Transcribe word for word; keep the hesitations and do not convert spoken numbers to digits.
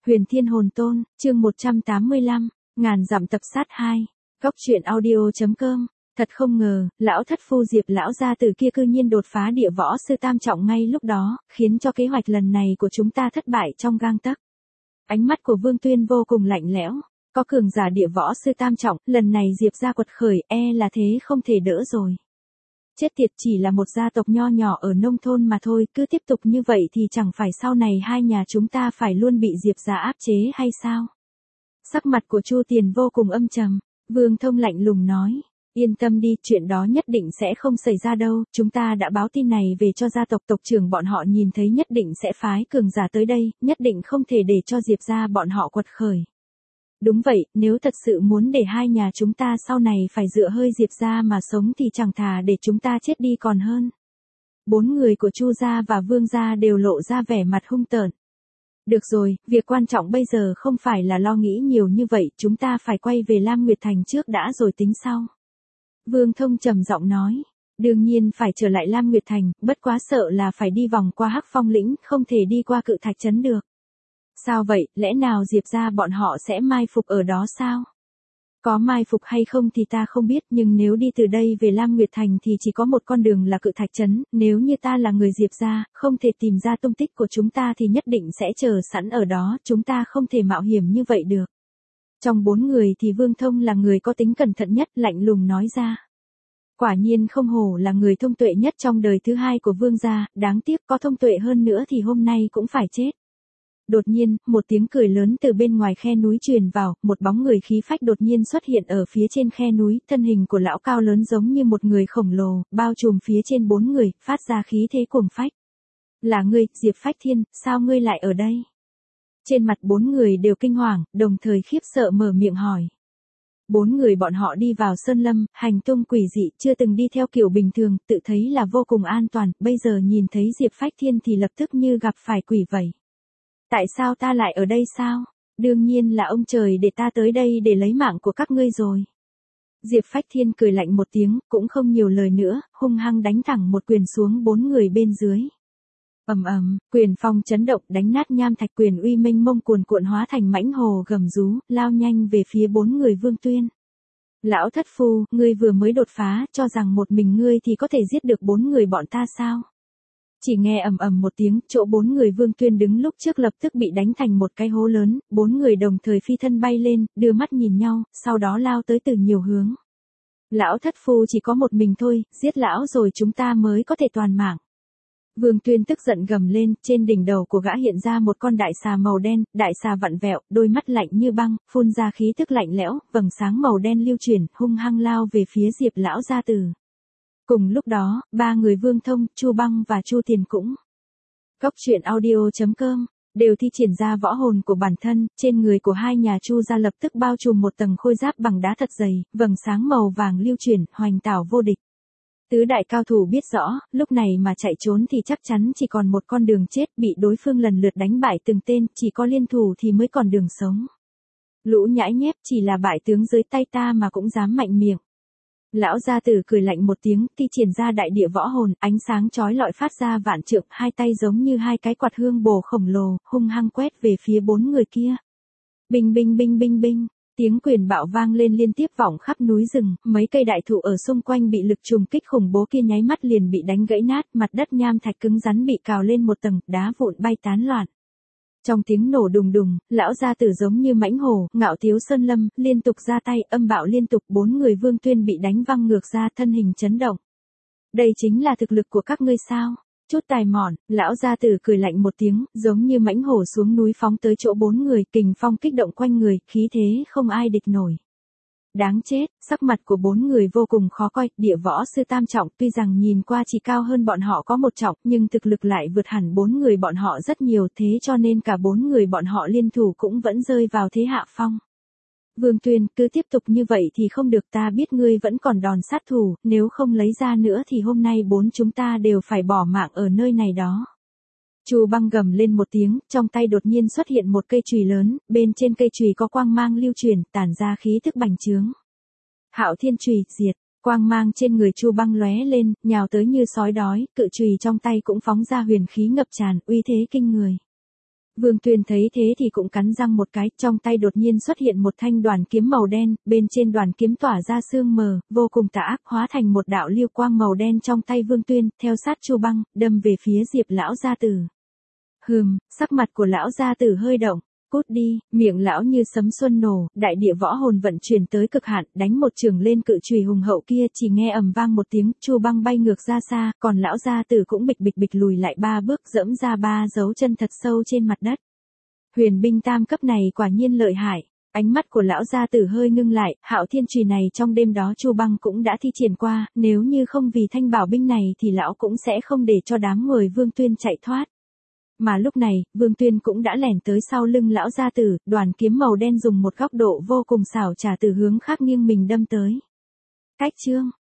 Huyền Thiên Hồn Tôn, chương một trăm tám mươi lăm, ngàn dặm tập sát hai. Góc truyện audio.com. Thật không ngờ, lão thất phu Diệp lão gia tử kia cư nhiên đột phá địa võ sư tam trọng ngay lúc đó, khiến cho kế hoạch lần này của chúng ta thất bại trong gang tấc. Ánh mắt của Vương Tuyên vô cùng lạnh lẽo, có cường giả địa võ sư tam trọng, lần này Diệp gia quật khởi e là thế không thể đỡ rồi. Chết tiệt, chỉ là một gia tộc nho nhỏ ở nông thôn mà thôi, cứ tiếp tục như vậy thì chẳng phải sau này hai nhà chúng ta phải luôn bị Diệp gia áp chế hay sao? Sắc mặt của Chu Tiền vô cùng âm trầm, Vương Thông lạnh lùng nói, yên tâm đi, chuyện đó nhất định sẽ không xảy ra đâu, chúng ta đã báo tin này về cho gia tộc, tộc trưởng bọn họ nhìn thấy nhất định sẽ phái cường giả tới đây, nhất định không thể để cho Diệp gia bọn họ quật khởi. Đúng vậy, nếu thật sự muốn để hai nhà chúng ta sau này phải dựa hơi Diệp gia mà sống thì chẳng thà để chúng ta chết đi còn hơn. Bốn người của Chu gia và Vương gia đều lộ ra vẻ mặt hung tợn. Được rồi, việc quan trọng bây giờ không phải là lo nghĩ nhiều như vậy, chúng ta phải quay về Lam Nguyệt Thành trước đã rồi tính sau. Vương Thông trầm giọng nói, đương nhiên phải trở lại Lam Nguyệt Thành, bất quá sợ là phải đi vòng qua Hắc Phong lĩnh, không thể đi qua Cự Thạch trấn được. Sao vậy, lẽ nào Diệp gia bọn họ sẽ mai phục ở đó sao? Có mai phục hay không thì ta không biết, nhưng nếu đi từ đây về Lam Nguyệt Thành thì chỉ có một con đường là Cự Thạch trấn, nếu như ta là người Diệp gia, không thể tìm ra tung tích của chúng ta thì nhất định sẽ chờ sẵn ở đó, chúng ta không thể mạo hiểm như vậy được. Trong bốn người thì Vương Thông là người có tính cẩn thận nhất, lạnh lùng nói ra. Quả nhiên không hổ là người thông tuệ nhất trong đời thứ hai của Vương gia, đáng tiếc có thông tuệ hơn nữa thì hôm nay cũng phải chết. Đột nhiên, một tiếng cười lớn từ bên ngoài khe núi truyền vào, một bóng người khí phách đột nhiên xuất hiện ở phía trên khe núi, thân hình của lão cao lớn giống như một người khổng lồ, bao trùm phía trên bốn người, phát ra khí thế cuồng phách. Là ngươi, Diệp Phách Thiên, sao ngươi lại ở đây? Trên mặt bốn người đều kinh hoàng, đồng thời khiếp sợ mở miệng hỏi. Bốn người bọn họ đi vào sơn lâm, hành tung quỷ dị, chưa từng đi theo kiểu bình thường, tự thấy là vô cùng an toàn, bây giờ nhìn thấy Diệp Phách Thiên thì lập tức như gặp phải quỷ vậy. Tại sao ta lại ở đây sao? Đương nhiên là ông trời để ta tới đây để lấy mạng của các ngươi rồi. Diệp Phách Thiên cười lạnh một tiếng, cũng không nhiều lời nữa, hung hăng đánh thẳng một quyền xuống bốn người bên dưới. Ầm ầm, quyền phong chấn động đánh nát nham thạch, quyền uy mênh mông cuồn cuộn hóa thành mãnh hồ gầm rú, lao nhanh về phía bốn người Vương Tuyên. Lão thất phu, ngươi vừa mới đột phá, cho rằng một mình ngươi thì có thể giết được bốn người bọn ta sao? Chỉ nghe ầm ầm một tiếng, chỗ bốn người Vương Tuyên đứng lúc trước lập tức bị đánh thành một cái hố lớn, bốn người đồng thời phi thân bay lên, đưa mắt nhìn nhau, sau đó lao tới từ nhiều hướng. Lão thất phu chỉ có một mình thôi, giết lão rồi chúng ta mới có thể toàn mạng. Vương Tuyên tức giận gầm lên, trên đỉnh đầu của gã hiện ra một con đại xà màu đen, đại xà vặn vẹo, đôi mắt lạnh như băng, phun ra khí tức lạnh lẽo, vầng sáng màu đen lưu chuyển, hung hăng lao về phía Diệp lão gia tử. Cùng lúc đó, ba người Vương Thông, Chu Băng và Chu Tiền cũng. Góc truyện audio.com, đều thi triển ra võ hồn của bản thân, trên người của hai nhà Chu gia lập tức bao trùm một tầng khôi giáp bằng đá thật dày, vầng sáng màu vàng lưu chuyển, hoành tảo vô địch. Tứ đại cao thủ biết rõ, lúc này mà chạy trốn thì chắc chắn chỉ còn một con đường chết, bị đối phương lần lượt đánh bại từng tên, chỉ có liên thủ thì mới còn đường sống. Lũ nhãi nhép, chỉ là bại tướng dưới tay ta mà cũng dám mạnh miệng. Lão gia tử cười lạnh một tiếng, thi triển ra đại địa võ hồn, ánh sáng chói lọi phát ra vạn trượng, hai tay giống như hai cái quạt hương bồ khổng lồ, hung hăng quét về phía bốn người kia. Binh binh binh binh binh, tiếng quyền bạo vang lên liên tiếp vọng khắp núi rừng, mấy cây đại thụ ở xung quanh bị lực trùng kích khủng bố kia nháy mắt liền bị đánh gãy nát, mặt đất nham thạch cứng rắn bị cào lên một tầng, đá vụn bay tán loạn. Trong tiếng nổ đùng đùng, lão gia tử giống như mãnh hổ, ngạo tiếu sơn lâm, liên tục ra tay, âm bạo liên tục, bốn người Vương Tuyên bị đánh văng ngược ra, thân hình chấn động. Đây chính là thực lực của các ngươi sao? Chút tài mọn, lão gia tử cười lạnh một tiếng, giống như mãnh hổ xuống núi phóng tới chỗ bốn người, kình phong kích động quanh người, khí thế không ai địch nổi. Đáng chết, sắc mặt của bốn người vô cùng khó coi, địa võ sư tam trọng tuy rằng nhìn qua chỉ cao hơn bọn họ có một trọng, nhưng thực lực lại vượt hẳn bốn người bọn họ rất nhiều, thế cho nên cả bốn người bọn họ liên thủ cũng vẫn rơi vào thế hạ phong. Vương Tuyên, cứ tiếp tục như vậy thì không được, ta biết ngươi vẫn còn đòn sát thủ, nếu không lấy ra nữa thì hôm nay bốn chúng ta đều phải bỏ mạng ở nơi này đó. Chu Băng gầm lên một tiếng, trong tay đột nhiên xuất hiện một cây chùy lớn, bên trên cây chùy có quang mang lưu truyền, tản ra khí tức bành trướng. Hạo Thiên chùy, diệt, quang mang trên người Chu Băng lóe lên, nhào tới như sói đói, cự chùy trong tay cũng phóng ra huyền khí ngập tràn, uy thế kinh người. Vương Tuyên thấy thế thì cũng cắn răng một cái, trong tay đột nhiên xuất hiện một thanh đoàn kiếm màu đen, bên trên đoàn kiếm tỏa ra sương mờ, vô cùng tà ác, hóa thành một đạo lưu quang màu đen trong tay Vương Tuyên, theo sát Chu Băng, đâm về phía Diệp lão gia tử. Hừm, sắc mặt của lão gia tử hơi động. Cút đi, miệng lão như sấm xuân nổ, đại địa võ hồn vận chuyển tới cực hạn, đánh một trường lên cự chùy hùng hậu kia, chỉ nghe ầm vang một tiếng, Chu Băng bay ngược ra xa, còn lão gia tử cũng bịch bịch bịch lùi lại ba bước, dẫm ra ba dấu chân thật sâu trên mặt đất. Huyền binh tam cấp này quả nhiên lợi hại. Ánh mắt của lão gia tử hơi ngưng lại, Hạo Thiên chùy này trong đêm đó Chu Băng cũng đã thi triển qua, nếu như không vì thanh bảo binh này thì lão cũng sẽ không để cho đám người Vương Tuyên chạy thoát. Mà lúc này, Vương Tuyên cũng đã lẻn tới sau lưng lão gia tử, đoàn kiếm màu đen dùng một góc độ vô cùng xảo trá từ hướng khác nghiêng mình đâm tới. Cách chương